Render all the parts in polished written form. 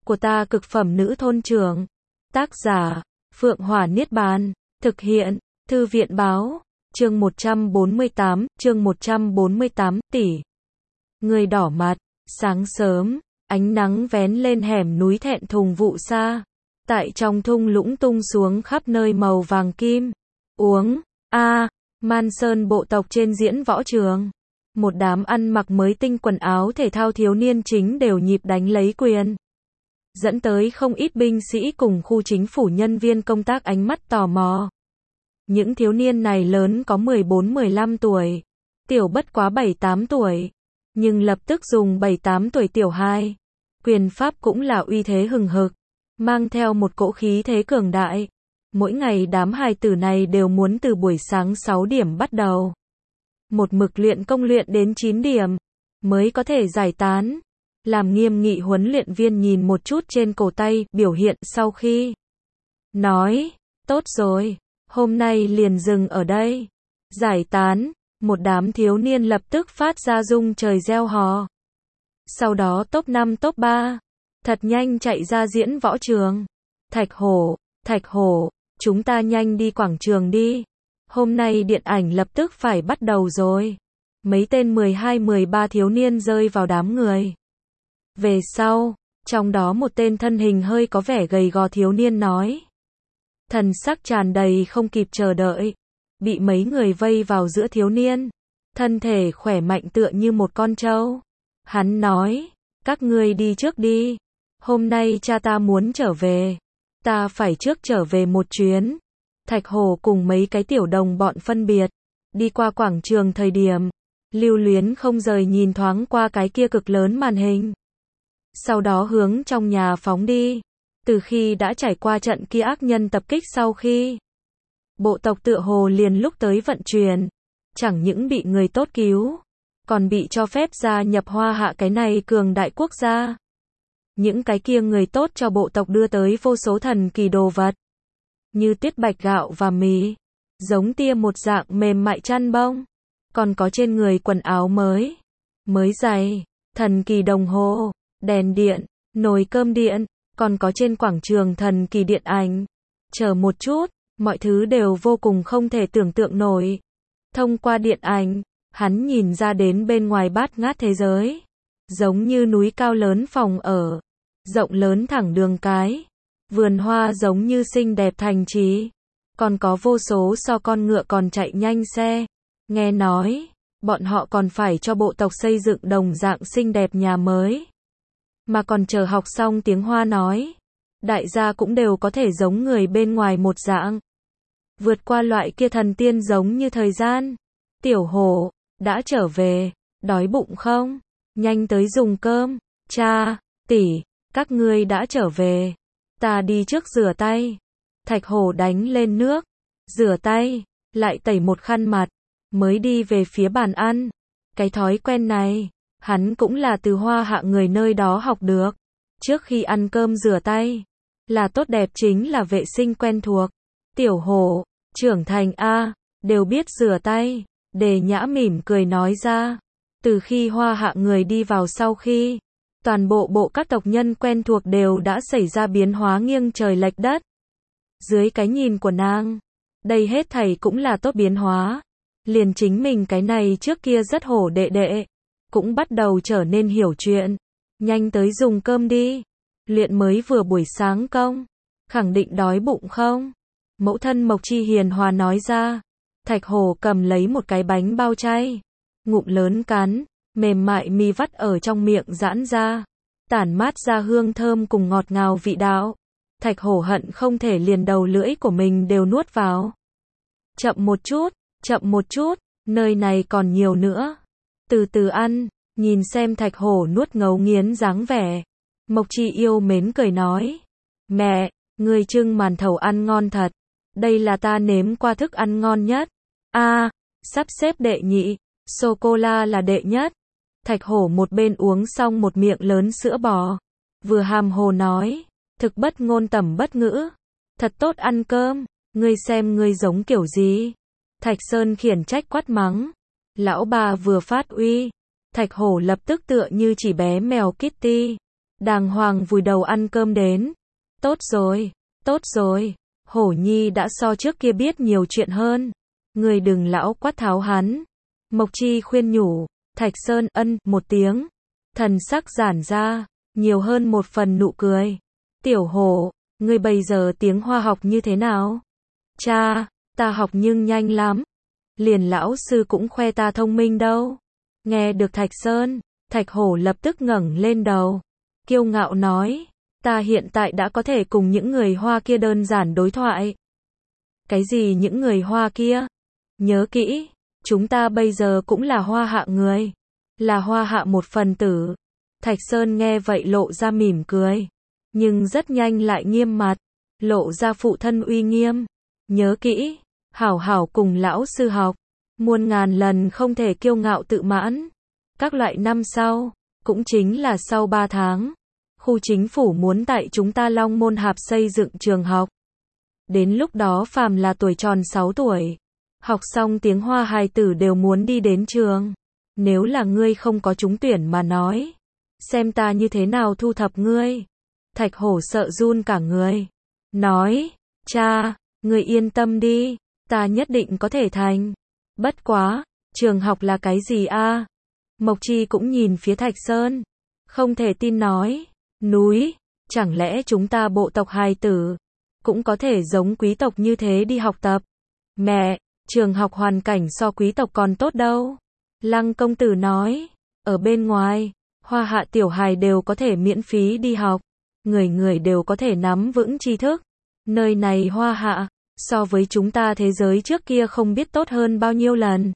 của ta cực phẩm nữ thôn trưởng. Tác giả, Phượng Hỏa Niết Bàn. Thực hiện, Thư viện Báo. Chương 148, tỷ. Người đỏ mặt, sáng sớm, ánh nắng vén lên hẻm núi thẹn thùng vụ xa. Tại trong thung lũng tung xuống khắp nơi màu vàng kim. Uống, Man Sơn bộ tộc trên diễn võ trường. Một đám ăn mặc mới tinh quần áo thể thao thiếu niên chính đều nhịp đánh lấy quyền. Dẫn tới không ít binh sĩ cùng khu chính phủ nhân viên công tác ánh mắt tò mò. Những thiếu niên này lớn có 14-15 tuổi, tiểu bất quá 7-8 tuổi, nhưng lập tức dùng 7-8 tuổi tiểu hai. Quyền pháp cũng là uy thế hừng hực, mang theo một cỗ khí thế cường đại. Mỗi ngày đám hài tử này đều muốn từ buổi sáng 6 điểm bắt đầu. Một mực luyện công luyện đến 9 điểm, mới có thể giải tán. Làm nghiêm nghị huấn luyện viên nhìn một chút trên cổ tay, biểu hiện sau khi nói, tốt rồi, hôm nay liền dừng ở đây. Giải tán, một đám thiếu niên lập tức phát ra rung trời reo hò. Sau đó top 5 top 3, thật nhanh chạy ra diễn võ trường. Thạch Hổ, chúng ta nhanh đi quảng trường đi. Hôm nay điện ảnh lập tức phải bắt đầu rồi. Mấy tên 12-13 thiếu niên rơi vào đám người. Về sau, trong đó một tên thân hình hơi có vẻ gầy gò thiếu niên nói. Thần sắc tràn đầy không kịp chờ đợi. Bị mấy người vây vào giữa thiếu niên. Thân thể khỏe mạnh tựa như một con trâu. Hắn nói, các ngươi đi trước đi. Hôm nay cha ta muốn trở về. Ta phải trước trở về một chuyến. Thạch Hổ cùng mấy cái tiểu đồng bọn phân biệt. Đi qua quảng trường thời điểm. Lưu Luyến không rời nhìn thoáng qua cái kia cực lớn màn hình. Sau đó hướng trong nhà phóng đi. Từ khi đã trải qua trận kia ác nhân tập kích sau khi. Bộ tộc tựa hồ liền lúc tới vận chuyển. Chẳng những bị người tốt cứu. Còn bị cho phép gia nhập Hoa Hạ cái này cường đại quốc gia. Những cái kia người tốt cho bộ tộc đưa tới vô số thần kỳ đồ vật. Như tiết bạch gạo và mì. Giống tia một dạng mềm mại chăn bông. Còn có trên người quần áo mới giày, thần kỳ đồng hồ, đèn điện, nồi cơm điện, còn có trên quảng trường thần kỳ điện ảnh. Chờ một chút, mọi thứ đều vô cùng không thể tưởng tượng nổi. Thông qua điện ảnh, hắn nhìn ra đến bên ngoài bát ngát thế giới. Giống như núi cao lớn phòng ở, rộng lớn thẳng đường cái, vườn hoa giống như xinh đẹp thành trì. Còn có vô số so con ngựa còn chạy nhanh xe. Nghe nói, bọn họ còn phải cho bộ tộc xây dựng đồng dạng xinh đẹp nhà mới. Mà còn chờ học xong tiếng Hoa nói. Đại gia cũng đều có thể giống người bên ngoài một dạng. Vượt qua loại kia thần tiên giống như thời gian. Tiểu Hổ, đã trở về, đói bụng không? Nhanh tới dùng cơm. Cha, tỷ, các ngươi đã trở về. Ta đi trước rửa tay. Thạch Hổ đánh lên nước, rửa tay, lại tẩy một khăn mặt. Mới đi về phía bàn ăn. Cái thói quen này, hắn cũng là từ Hoa Hạ người nơi đó học được. Trước khi ăn cơm rửa tay, là tốt đẹp chính là vệ sinh quen thuộc. Tiểu Hổ, trưởng thành đều biết rửa tay. Đề Nhã mỉm cười nói ra. Từ khi Hoa Hạ người đi vào sau khi, toàn bộ các tộc nhân quen thuộc đều đã xảy ra biến hóa nghiêng trời lệch đất. Dưới cái nhìn của nàng, đây hết thảy cũng là tốt biến hóa. Liền chính mình cái này trước kia rất hổ đệ, cũng bắt đầu trở nên hiểu chuyện. Nhanh tới dùng cơm đi. Luyện mới vừa buổi sáng công. Khẳng định đói bụng không? Mẫu thân Mộc Chi hiền hòa nói ra. Thạch Hổ cầm lấy một cái bánh bao chay. Ngụm lớn cắn, mềm mại mì vắt ở trong miệng giãn ra. Tản mát ra hương thơm cùng ngọt ngào vị đạo. Thạch Hổ hận không thể liền đầu lưỡi của mình đều nuốt vào. Chậm một chút, nơi này còn nhiều nữa. Từ từ ăn, nhìn xem Thạch Hổ nuốt ngấu nghiến dáng vẻ. Mộc Chi yêu mến cười nói. Mẹ, người trưng màn thầu ăn ngon thật. Đây là ta nếm qua thức ăn ngon nhất. Sắp xếp đệ nhị, sô-cô-la là đệ nhất. Thạch Hổ một bên uống xong một miệng lớn sữa bò. Vừa hàm hồ nói. Thực bất ngôn tẩm bất ngữ. Thật tốt ăn cơm, ngươi xem ngươi giống kiểu gì. Thạch Sơn khiển trách quát mắng. Lão bà vừa phát uy. Thạch Hổ lập tức tựa như chỉ bé mèo Kitty. đàng hoàng vùi đầu ăn cơm đến. Tốt rồi, Hổ Nhi đã so trước kia biết nhiều chuyện hơn. Người đừng lão quát tháo hắn. Mộc Chi khuyên nhủ, Thạch Sơn ân một tiếng. Thần sắc giãn ra, nhiều hơn một phần nụ cười. Tiểu Hổ, ngươi bây giờ tiếng Hoa học như thế nào? Cha, ta học nhưng nhanh lắm. Liền lão sư cũng khoe ta thông minh đâu. Nghe được Thạch Sơn, Thạch Hổ lập tức ngẩng lên đầu. Kiêu ngạo nói, ta hiện tại đã có thể cùng những người Hoa kia đơn giản đối thoại. Cái gì những người Hoa kia? Nhớ kỹ, chúng ta bây giờ cũng là Hoa Hạ người. Là Hoa Hạ một phần tử. Thạch Sơn nghe vậy lộ ra mỉm cười. Nhưng rất nhanh lại nghiêm mặt. Lộ ra phụ thân uy nghiêm. Nhớ kỹ, hảo hảo cùng lão sư học. Muôn ngàn lần không thể kiêu ngạo tự mãn. Các loại năm sau, cũng chính là sau 3 tháng. Khu chính phủ muốn tại chúng ta Long Môn Hạp xây dựng trường học. Đến lúc đó phàm là tuổi tròn 6 tuổi. Học xong tiếng Hoa hài tử đều muốn đi đến trường. Nếu là ngươi không có trúng tuyển mà nói. Xem ta như thế nào thu thập ngươi. Thạch Hổ sợ run cả người. Nói, cha, ngươi yên tâm đi. Ta nhất định có thể thành. Bất quá, trường học là cái gì a? Mộc Chi cũng nhìn phía Thạch Sơn. Không thể tin nói. Núi, chẳng lẽ chúng ta bộ tộc hài tử cũng có thể giống quý tộc như thế đi học tập? Mẹ, trường học hoàn cảnh so quý tộc còn tốt đâu. Lăng công tử nói, ở bên ngoài, Hoa Hạ tiểu hài đều có thể miễn phí đi học. Người người đều có thể nắm vững tri thức. Nơi này Hoa Hạ, so với chúng ta thế giới trước kia không biết tốt hơn bao nhiêu lần.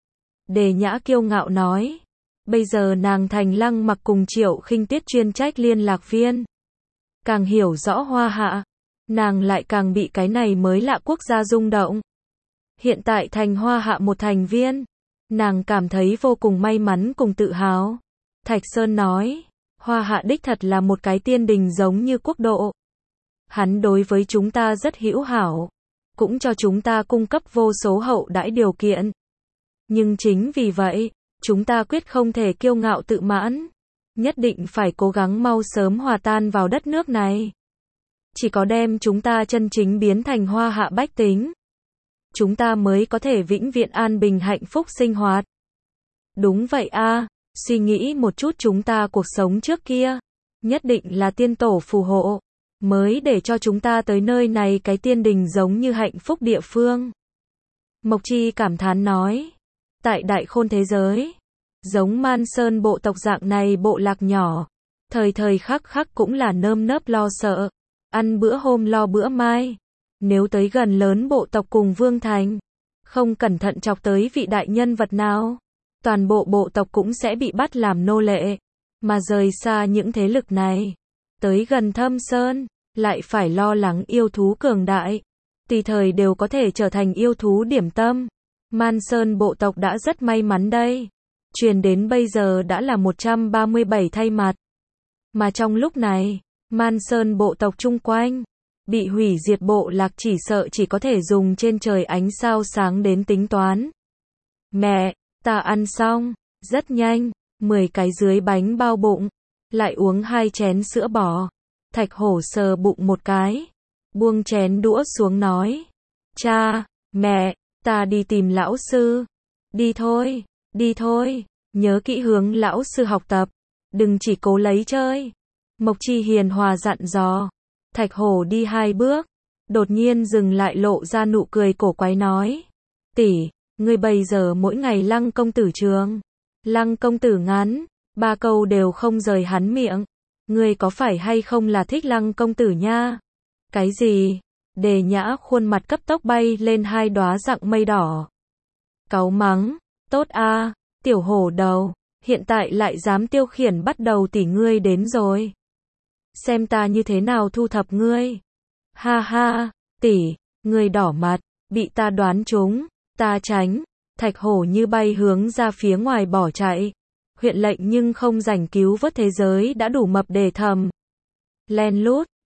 Đề Nhã kiêu ngạo nói. Bây giờ nàng thành Lăng Mặc cùng Triệu Khinh Tuyết chuyên trách liên lạc viên. Càng hiểu rõ Hoa Hạ, nàng lại càng bị cái này mới lạ quốc gia rung động. Hiện tại thành Hoa Hạ một thành viên, nàng cảm thấy vô cùng may mắn cùng tự hào. Thạch Sơn nói, Hoa Hạ đích thật là một cái tiên đình giống như quốc độ. Hắn đối với chúng ta rất hữu hảo, cũng cho chúng ta cung cấp vô số hậu đãi điều kiện. Nhưng chính vì vậy, chúng ta quyết không thể kiêu ngạo tự mãn, nhất định phải cố gắng mau sớm hòa tan vào đất nước này. Chỉ có đem chúng ta chân chính biến thành Hoa Hạ bách tính, chúng ta mới có thể vĩnh viễn an bình hạnh phúc sinh hoạt. Đúng vậy a, suy nghĩ một chút chúng ta cuộc sống trước kia, nhất định là tiên tổ phù hộ, mới để cho chúng ta tới nơi này cái tiên đình giống như hạnh phúc địa phương. Mộc Chi cảm thán nói, tại đại khôn thế giới, giống Man Sơn bộ tộc dạng này bộ lạc nhỏ, thời thời khắc khắc cũng là nơm nớp lo sợ, ăn bữa hôm lo bữa mai. Nếu tới gần lớn bộ tộc cùng vương thành, không cẩn thận chọc tới vị đại nhân vật nào, toàn bộ bộ tộc cũng sẽ bị bắt làm nô lệ, mà rời xa những thế lực này. Tới gần Thâm Sơn, lại phải lo lắng yêu thú cường đại, tùy thời đều có thể trở thành yêu thú điểm tâm. Man Sơn bộ tộc đã rất may mắn đây. Truyền đến bây giờ đã là 137 thay mặt. Mà trong lúc này, Man Sơn bộ tộc chung quanh bị hủy diệt bộ lạc chỉ sợ chỉ có thể dùng trên trời ánh sao sáng đến tính toán. Mẹ, ta ăn xong, rất nhanh, 10 cái dưới bánh bao bụng, lại uống 2 chén sữa bò. Thạch Hổ sờ bụng một cái, buông chén đũa xuống nói, cha, mẹ, ta đi tìm lão sư. Đi thôi, nhớ kỹ hướng lão sư học tập, đừng chỉ cố lấy chơi. Mộc Chi hiền hòa dặn dò. Thạch Hổ đi 2 bước, đột nhiên dừng lại lộ ra nụ cười cổ quái nói, tỷ, ngươi bây giờ mỗi ngày Lăng công tử trường. Lăng công tử ngắn, 3 câu đều không rời hắn miệng. Ngươi có phải hay không là thích Lăng công tử nha? Cái gì? Đề Nhã khuôn mặt cấp tốc bay lên 2 đóa dạng mây đỏ. Cáu mắng, tốt a, tiểu hổ đầu, hiện tại lại dám tiêu khiển bắt đầu tỷ ngươi đến rồi. Xem ta như thế nào thu thập ngươi. Ha ha, tỷ, ngươi đỏ mặt, bị ta đoán trúng, ta tránh. Thạch Hổ như bay hướng ra phía ngoài bỏ chạy. Huyện lệnh nhưng không rảnh cứu vớt thế giới đã đủ mập để thầm. Len lút,